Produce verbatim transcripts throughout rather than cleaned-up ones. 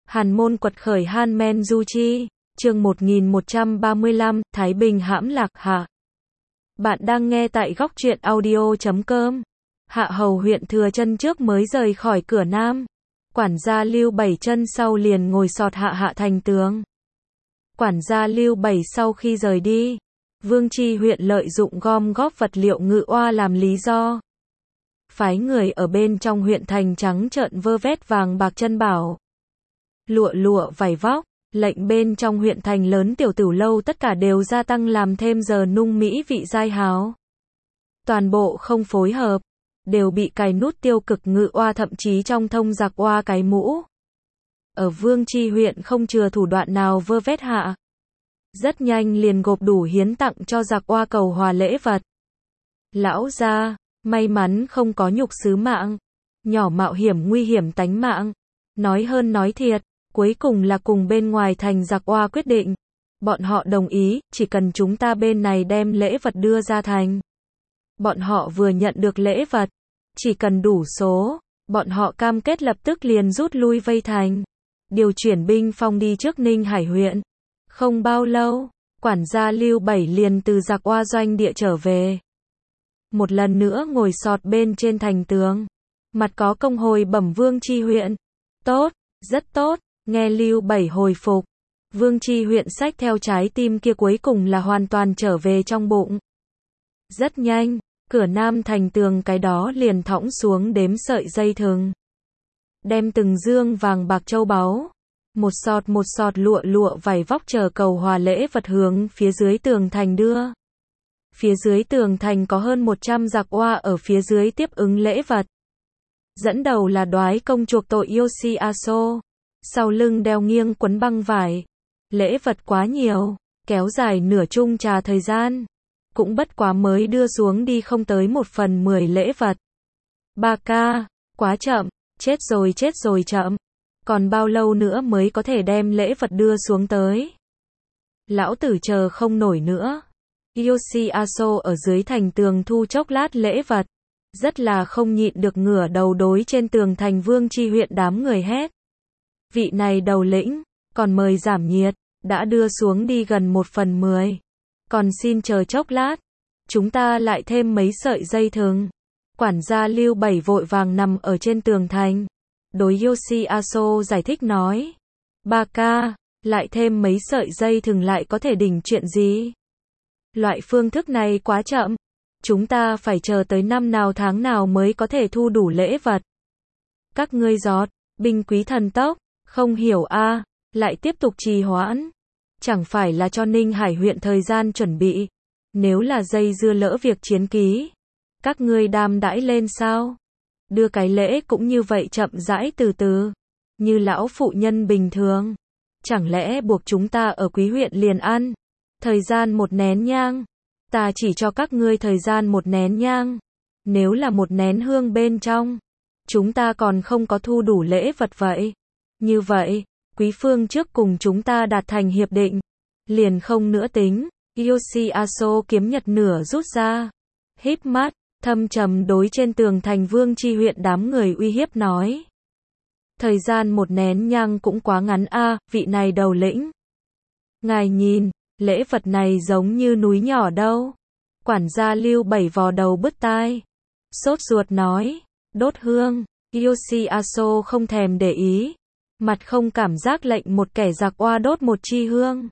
Hàn Môn quật khởi Han Men Du Chi, chương một nghìn một trăm ba mươi lăm, Thái Bình hãm lạc hạ. Bạn đang nghe tại góc truyện audio chấm com. Hạ hầu huyện Thừa Chân trước mới rời khỏi cửa Nam. Quản gia Lưu Bảy chân sau liền ngồi sọt hạ hạ thành tường. Quản gia Lưu Bảy sau khi rời đi, Vương Chi huyện lợi dụng gom góp vật liệu ngự oa làm lý do. Phái người ở bên trong huyện thành trắng trợn vơ vét vàng bạc chân bảo. Lụa lụa vải vóc, lệnh bên trong huyện thành lớn tiểu tửu lâu tất cả đều gia tăng làm thêm giờ nung mỹ vị giai háo. Toàn bộ không phối hợp, đều bị cài nút tiêu cực ngự oa thậm chí trong thông giặc oa cái mũ. Ở Vương Chi huyện không chừa thủ đoạn nào vơ vét hạ. Rất nhanh liền gộp đủ hiến tặng cho giặc oa cầu hòa lễ vật. Lão gia, may mắn không có nhục xứ mạng, nhỏ mạo hiểm nguy hiểm tánh mạng. Nói hơn nói thiệt, cuối cùng là cùng bên ngoài thành giặc oa quyết định. Bọn họ đồng ý, chỉ cần chúng ta bên này đem lễ vật đưa ra thành. Bọn họ vừa nhận được lễ vật, chỉ cần đủ số, bọn họ cam kết lập tức liền rút lui vây thành. Điều chuyển binh phong đi trước Ninh Hải huyện. Không bao lâu, quản gia Lưu Bảy liền từ giặc oa doanh địa trở về. Một lần nữa ngồi sọt bên trên thành tường. Mặt có công hồi bẩm Vương Chi huyện. Tốt, rất tốt, nghe Lưu Bảy hồi phục. Vương Chi huyện xách theo trái tim kia cuối cùng là hoàn toàn trở về trong bụng. Rất nhanh, cửa Nam thành tường cái đó liền thõng xuống đếm sợi dây thừng. Đem từng dương vàng bạc châu báu, một sọt một sọt lụa lụa vải vóc chờ cầu hòa lễ vật hướng phía dưới tường thành đưa. Phía dưới tường thành có hơn một trăm giặc oa ở phía dưới tiếp ứng lễ vật. Dẫn đầu là đoái công chuộc tội Yoshiaso, sau lưng đeo nghiêng quấn băng vải. Lễ vật quá nhiều, kéo dài nửa chung trà thời gian. Cũng bất quá mới đưa xuống đi không tới một phần mười lễ vật. Ba ca, quá chậm, chết rồi chết rồi chậm. Còn bao lâu nữa mới có thể đem lễ vật đưa xuống tới? Lão tử chờ không nổi nữa. Yoshiaso ở dưới thành tường thu chốc lát lễ vật. Rất là không nhịn được ngửa đầu đối trên tường thành Vương Chi huyện đám người hét. Vị này đầu lĩnh, còn mời giảm nhiệt, đã đưa xuống đi gần một phần mười. Còn xin chờ chốc lát, chúng ta lại thêm mấy sợi dây thừng. Quản gia Lưu Bảy vội vàng nằm ở trên tường thành. Đối Yoshiaso giải thích nói. Ba ca, lại thêm mấy sợi dây thừng lại có thể đỉnh chuyện gì? Loại phương thức này quá chậm. Chúng ta phải chờ tới năm nào tháng nào mới có thể thu đủ lễ vật. Các ngươi giọt, binh quý thần tốc, không hiểu a à, lại tiếp tục trì hoãn. Chẳng phải là cho Ninh Hải huyện thời gian chuẩn bị. Nếu là dây dưa lỡ việc chiến ký, các ngươi đam đãi lên sao? Đưa cái lễ cũng như vậy chậm rãi từ từ, như lão phụ nhân bình thường. Chẳng lẽ buộc chúng ta ở Quý huyện liền ăn? Thời gian một nén nhang. Ta chỉ cho các ngươi thời gian một nén nhang. Nếu là một nén hương bên trong, chúng ta còn không có thu đủ lễ vật vậy. Như vậy, quý phương trước cùng chúng ta đạt thành hiệp định. Liền không nữa tính. Yoshiaso kiếm nhật nửa rút ra. Híp mắt, thâm trầm đối trên tường thành Vương Chi huyện đám người uy hiếp nói. Thời gian một nén nhang cũng quá ngắn a à, vị này đầu lĩnh. Ngài nhìn, lễ vật này giống như núi nhỏ đâu. Quản gia Lưu Bảy vò đầu bứt tai. Sốt ruột nói, đốt hương. Yoshiaso không thèm để ý. Mặt không cảm giác lệnh một kẻ giặc oa đốt một chi hương.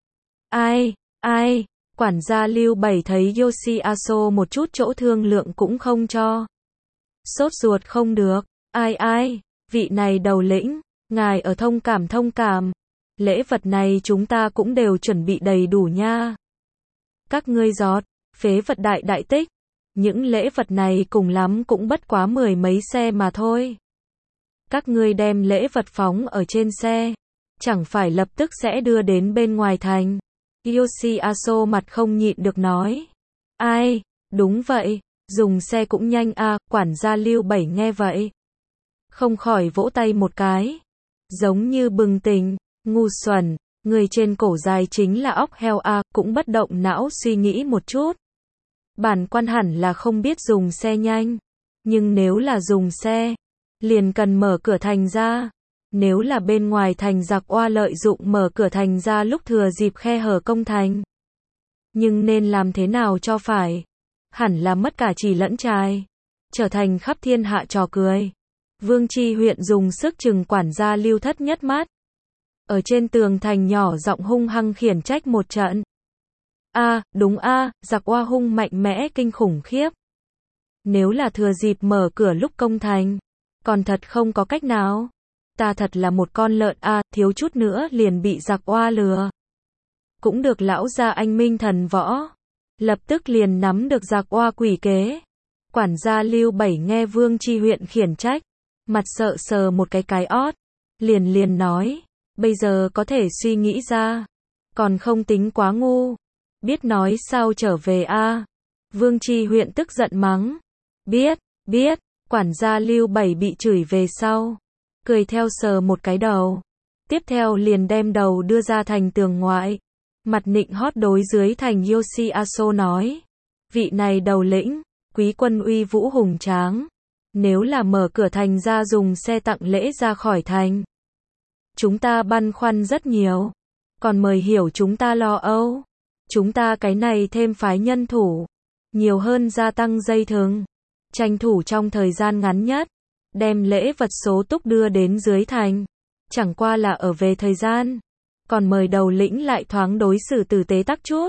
Ai, ai, quản gia Lưu Bảy thấy Yoshiaso một chút chỗ thương lượng cũng không cho. Sốt ruột không được, ai ai, vị này đầu lĩnh, ngài ở thông cảm thông cảm. Lễ vật này chúng ta cũng đều chuẩn bị đầy đủ nha. Các ngươi giọt, phế vật đại đại tích. Những lễ vật này cùng lắm cũng bất quá mười mấy xe mà thôi. Các ngươi đem lễ vật phóng ở trên xe, chẳng phải lập tức sẽ đưa đến bên ngoài thành. Yoshiaso mặt không nhịn được nói. Ai, đúng vậy, dùng xe cũng nhanh a à, quản gia Lưu Bảy nghe vậy. Không khỏi vỗ tay một cái. Giống như bừng tỉnh, ngu xuẩn, người trên cổ dài chính là óc heo a à, cũng bất động não suy nghĩ một chút. Bản quan hẳn là không biết dùng xe nhanh, nhưng nếu là dùng xe, liền cần mở cửa thành ra. Nếu là bên ngoài thành giặc oa lợi dụng mở cửa thành ra lúc thừa dịp khe hở công thành. Nhưng nên làm thế nào cho phải? Hẳn là mất cả trì lẫn trai. Trở thành khắp thiên hạ trò cười. Vương Chi huyện dùng sức trừng quản gia Lưu Thất nhất mắt. Ở trên tường thành nhỏ giọng hung hăng khiển trách một trận. A, à, đúng a, à, giặc oa hung mạnh mẽ kinh khủng khiếp. Nếu là thừa dịp mở cửa lúc công thành, còn thật không có cách nào. Ta thật là một con lợn a, à, thiếu chút nữa liền bị giặc oa lừa. Cũng được lão gia anh minh thần võ. Lập tức liền nắm được giặc oa quỷ kế. Quản gia Lưu Bảy nghe Vương Chi huyện khiển trách. Mặt sợ sờ một cái cái ót. Liền liền nói. Bây giờ có thể suy nghĩ ra. Còn không tính quá ngu. Biết nói sao trở về a à? Vương Chi huyện tức giận mắng. Biết, biết. Quản gia Lưu Bảy bị chửi về sau. Cười theo sờ một cái đầu. Tiếp theo liền đem đầu đưa ra thành tường ngoại. Mặt nịnh hót đối dưới thành Yoshiaso nói. Vị này đầu lĩnh, quý quân uy vũ hùng tráng. Nếu là mở cửa thành ra dùng xe tặng lễ ra khỏi thành. Chúng ta băn khoăn rất nhiều. Còn mời hiểu chúng ta lo âu. Chúng ta cái này thêm phái nhân thủ. Nhiều hơn gia tăng dây thừng. Tranh thủ trong thời gian ngắn nhất. Đem lễ vật số túc đưa đến dưới thành. Chẳng qua là ở về thời gian. Còn mời đầu lĩnh lại thoáng đối xử tử tế tắc chút.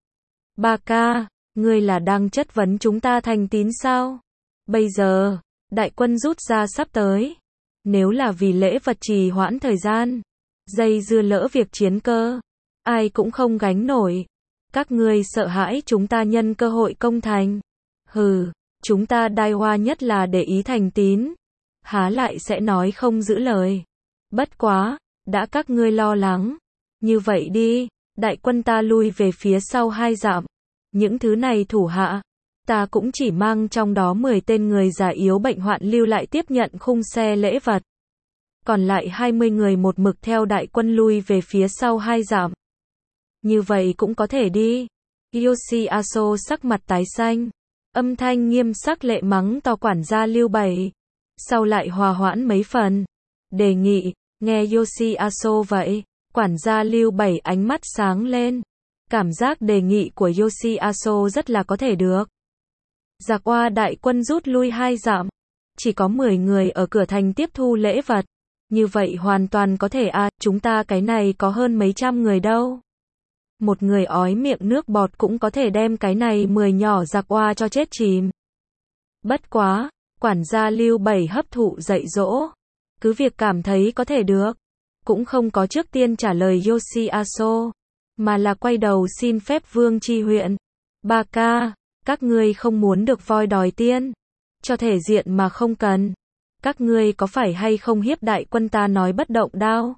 Ba ca, ngươi là đang chất vấn chúng ta thành tín sao? Bây giờ, đại quân rút ra sắp tới. Nếu là vì lễ vật trì hoãn thời gian, dây dưa lỡ việc chiến cơ, ai cũng không gánh nổi. Các ngươi sợ hãi chúng ta nhân cơ hội công thành. Hừ, chúng ta đai hoa nhất là để ý thành tín. Há lại sẽ nói không giữ lời. Bất quá, đã các ngươi lo lắng. Như vậy đi, đại quân ta lui về phía sau hai dặm. Những thứ này thủ hạ, ta cũng chỉ mang trong đó mười tên người già yếu bệnh hoạn lưu lại tiếp nhận khung xe lễ vật. Còn lại hai mươi người một mực theo đại quân lui về phía sau hai dặm. Như vậy cũng có thể đi. Yoshiaso sắc mặt tái xanh. Âm thanh nghiêm sắc lệ mắng to quản gia Lưu Bảy. Sau lại hòa hoãn mấy phần. Đề nghị, nghe Yoshiaso vậy. Quản gia Lưu Bảy ánh mắt sáng lên. Cảm giác đề nghị của Yoshiaso rất là có thể được. Giặc oa đại quân rút lui hai dặm. Chỉ có mười người ở cửa thành tiếp thu lễ vật. Như vậy hoàn toàn có thể à, chúng ta cái này có hơn mấy trăm người đâu. Một người ói miệng nước bọt cũng có thể đem cái này mười nhỏ giặc oa cho chết chìm. Bất quá, quản gia Lưu Bảy hấp thụ dạy dỗ. Cứ việc cảm thấy có thể được. Cũng không có trước tiên trả lời Yoshiaso. Mà là quay đầu xin phép Vương Chi huyện. Ba ca, các ngươi không muốn được voi đòi tiên. Cho thể diện mà không cần. Các ngươi có phải hay không hiếp đại quân ta nói bất động đao?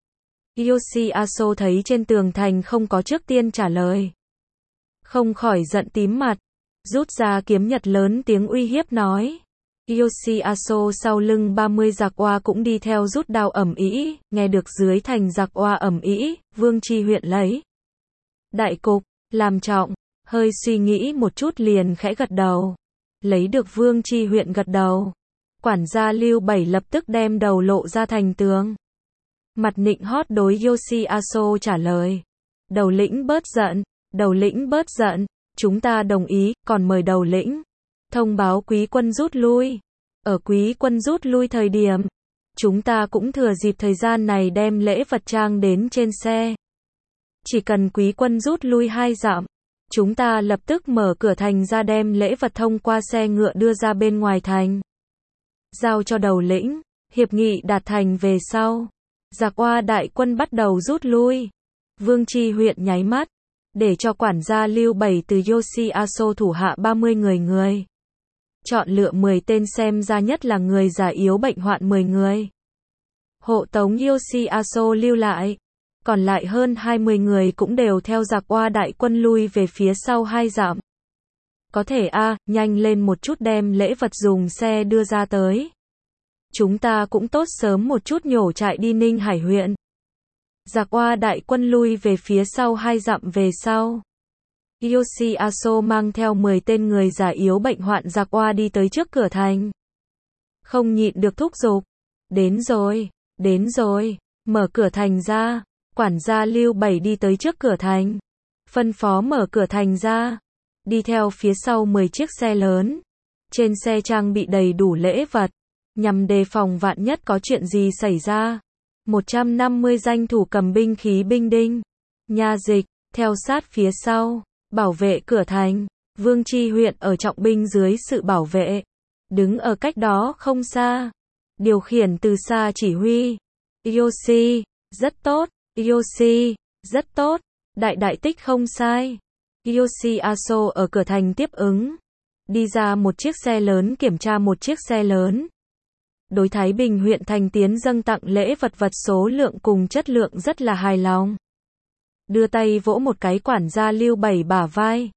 Yoshiaso thấy trên tường thành không có trước tiên trả lời. Không khỏi giận tím mặt. Rút ra kiếm nhật lớn tiếng uy hiếp nói. Yoshiaso sau lưng ba mươi giặc oa cũng đi theo rút đao ầm ĩ, nghe được dưới thành giặc oa ầm ĩ, Vương Chi huyện lấy đại cục làm trọng, hơi suy nghĩ một chút liền khẽ gật đầu. Lấy được Vương Chi huyện gật đầu, quản gia Lưu Bảy lập tức đem đầu lộ ra thành tường. Mặt nịnh hót đối Yoshiaso trả lời. Đầu lĩnh bớt giận, đầu lĩnh bớt giận, chúng ta đồng ý, còn mời đầu lĩnh thông báo quý quân rút lui. Ở quý quân rút lui thời điểm, chúng ta cũng thừa dịp thời gian này đem lễ vật trang đến trên xe. Chỉ cần quý quân rút lui hai dặm, chúng ta lập tức mở cửa thành ra đem lễ vật thông qua xe ngựa đưa ra bên ngoài thành. Giao cho đầu lĩnh, hiệp nghị đạt thành về sau. Giặc oa đại quân bắt đầu rút lui. Vương Chi huyện nháy mắt, để cho quản gia Lưu Bảy từ Yoshiaso thủ hạ ba mươi người người. Chọn lựa mười tên xem ra nhất là người già yếu bệnh hoạn mười người. Hộ tống Yoshiaso lưu lại. Còn lại hơn hai mươi người cũng đều theo giặc oa đại quân lui về phía sau hai dặm. Có thể a à, nhanh lên một chút đem lễ vật dùng xe đưa ra tới. Chúng ta cũng tốt sớm một chút nhổ trại đi Ninh Hải huyện. Giặc oa đại quân lui về phía sau hai dặm về sau. Yoshiaso mang theo mười tên người già yếu bệnh hoạn giặc oa đi tới trước cửa thành. Không nhịn được thúc giục. Đến rồi, Đến rồi, mở cửa thành ra. Quản gia Lưu Bảy đi tới trước cửa thành. Phân phó mở cửa thành ra. Đi theo phía sau mười chiếc xe lớn. Trên xe trang bị đầy đủ lễ vật. Nhằm đề phòng vạn nhất có chuyện gì xảy ra. một trăm năm mươi danh thủ cầm binh khí binh đinh. Nha dịch, theo sát phía sau. Bảo vệ cửa thành. Vương Tri Huyện ở trọng binh dưới sự bảo vệ. Đứng ở cách đó không xa. Điều khiển từ xa chỉ huy. Yoshi, rất tốt. Yoshi, rất tốt. Đại đại tích không sai. Yoshi Aso ở cửa thành tiếp ứng. Đi ra một chiếc xe lớn kiểm tra một chiếc xe lớn. Đối Thái Bình huyện thành tiến dâng tặng lễ vật vật số lượng cùng chất lượng rất là hài lòng. Đưa tay vỗ một cái quản gia Lưu Bảy bả vai.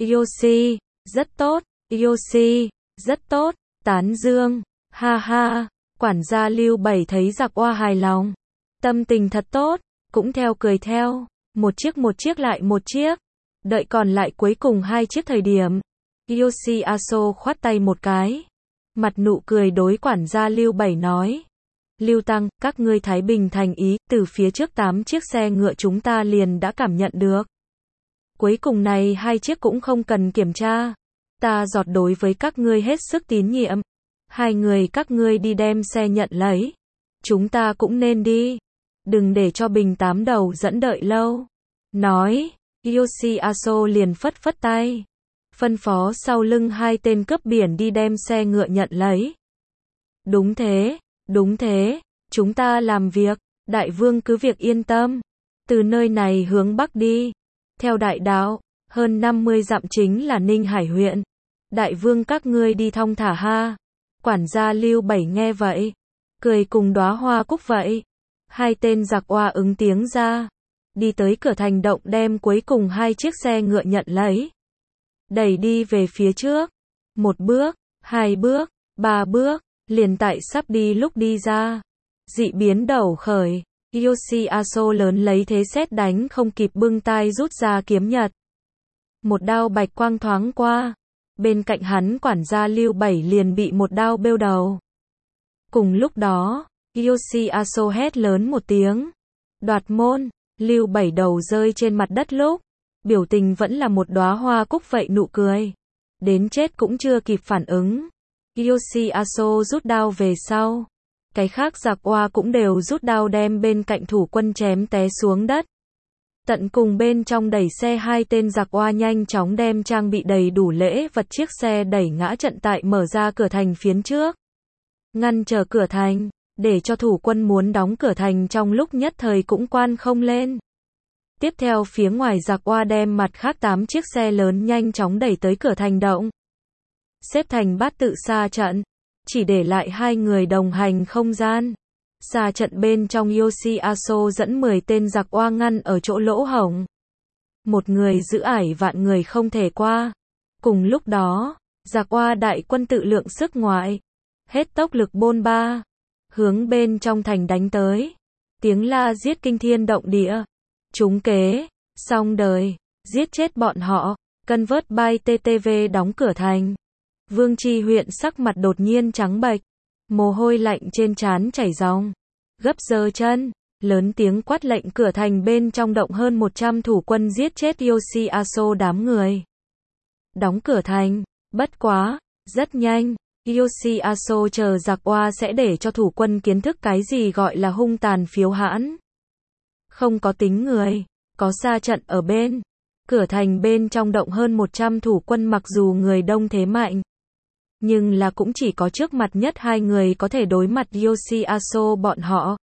Yoshi, rất tốt. Yoshi, rất tốt. Tán dương. Ha ha. Quản gia Lưu Bảy thấy giặc oa hài lòng. Tâm tình thật tốt. Cũng theo cười theo. Một chiếc một chiếc lại một chiếc. Đợi còn lại cuối cùng hai chiếc thời điểm. Yoshi Aso khoát tay một cái. Mặt nụ cười đối quản gia Lưu Bảy nói. Lưu Tăng, các ngươi Thái Bình thành ý, từ phía trước tám chiếc xe ngựa chúng ta liền đã cảm nhận được. Cuối cùng này hai chiếc cũng không cần kiểm tra. Ta giọt đối với các ngươi hết sức tín nhiệm. Hai người các ngươi đi đem xe nhận lấy. Chúng ta cũng nên đi. Đừng để cho Bình Tám Đầu dẫn đợi lâu. Nói, Yoshi Aso liền phất phất tay. Phân phó sau lưng hai tên cướp biển đi đem xe ngựa nhận lấy. Đúng thế, đúng thế, chúng ta làm việc, đại vương cứ việc yên tâm. Từ nơi này hướng bắc đi. Theo đại đạo, hơn năm mươi dặm chính là Ninh Hải huyện. Đại vương các ngươi đi thong thả ha. Quản gia Lưu Bảy nghe vậy. Cười cùng đóa hoa cúc vậy. Hai tên giặc oa ứng tiếng ra. Đi tới cửa thành động đem cuối cùng hai chiếc xe ngựa nhận lấy. Đẩy đi về phía trước. Một bước, hai bước, ba bước, liền tại sắp đi lúc đi ra. Dị biến đầu khởi. Yoshi Aso lớn lấy thế sét đánh không kịp bưng tay rút ra kiếm nhật. Một đao bạch quang thoáng qua. Bên cạnh hắn quản gia Lưu Bảy liền bị một đao bêu đầu. Cùng lúc đó, Yoshi Aso hét lớn một tiếng. Đoạt môn, Lưu Bảy đầu rơi trên mặt đất lúc. Biểu tình vẫn là một đóa hoa cúc vậy nụ cười. Đến chết cũng chưa kịp phản ứng. Yoshi Aso rút đao về sau. Cái khác giặc oa cũng đều rút đao đem bên cạnh thủ quân chém té xuống đất. Tận cùng bên trong đẩy xe hai tên giặc oa nhanh chóng đem trang bị đầy đủ lễ vật chiếc xe đẩy ngã trận tại mở ra cửa thành phiến trước. Ngăn trở cửa thành, để cho thủ quân muốn đóng cửa thành trong lúc nhất thời cũng quan không lên. Tiếp theo phía ngoài giặc oa đem mặt khác tám chiếc xe lớn nhanh chóng đẩy tới cửa thành động. Xếp thành bát tự xa trận, chỉ để lại hai người đồng hành không gian. Xa trận bên trong Yoshi Aso dẫn mười tên giặc oa ngăn ở chỗ lỗ hổng. Một người giữ ải vạn người không thể qua. Cùng lúc đó, giặc oa đại quân tự lượng sức ngoại. Hết tốc lực bôn ba. Hướng bên trong thành đánh tới. Tiếng la giết kinh thiên động địa. Trúng kế, xong đời, giết chết bọn họ. Cân vớt bay tê tê vê đóng cửa thành. Vương Tri huyện sắc mặt đột nhiên trắng bệch. Mồ hôi lạnh trên trán chảy ròng. Gấp giơ chân, lớn tiếng quát lệnh cửa thành bên trong động hơn một trăm thủ quân giết chết Yoshi Aso đám người. Đóng cửa thành, bất quá, rất nhanh, Yoshi Aso chờ giặc oa sẽ để cho thủ quân kiến thức cái gì gọi là hung tàn phiếu hãn. Không có tính người, có xa trận ở bên. Cửa thành bên trong động hơn một trăm thủ quân mặc dù người đông thế mạnh. Nhưng là cũng chỉ có trước mặt nhất hai người có thể đối mặt Yoshi Aso bọn họ.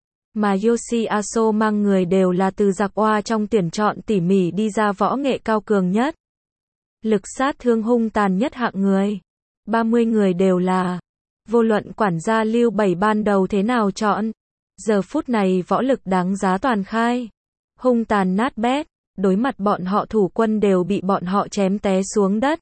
Mà Yoshi Aso mang người đều là từ giặc oa trong tuyển chọn tỉ mỉ đi ra võ nghệ cao cường nhất. Lực sát thương hung tàn nhất hạng người. ba mươi người đều là. Vô luận quản gia Lưu Bảy ban đầu thế nào chọn. Giờ phút này võ lực đáng giá toàn khai. Hung tàn nát bét. Đối mặt bọn họ thủ quân đều bị bọn họ chém té xuống đất.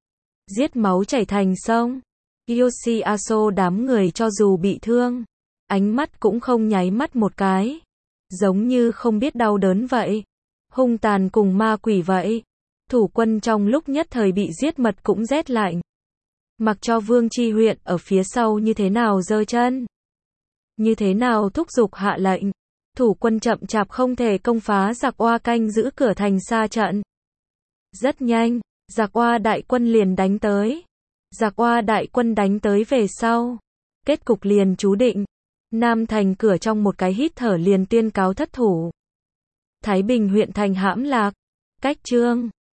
Giết máu chảy thành sông. Yoshi Aso đám người cho dù bị thương, ánh mắt cũng không nháy mắt một cái. Giống như không biết đau đớn vậy. Hung tàn cùng ma quỷ vậy. Thủ quân trong lúc nhất thời bị giết mật cũng rét lạnh. Mặc cho Vương Tri huyện ở phía sau như thế nào giơ chân. Như thế nào thúc giục hạ lệnh. Thủ quân chậm chạp không thể công phá giặc Oa canh giữ cửa thành xa trận. Rất nhanh, giặc Oa đại quân liền đánh tới. Giặc Oa đại quân đánh tới về sau. Kết cục liền chú định. Nam thành cửa trong một cái hít thở liền tuyên cáo thất thủ. Thái Bình huyện thành hãm lạc. Cách chương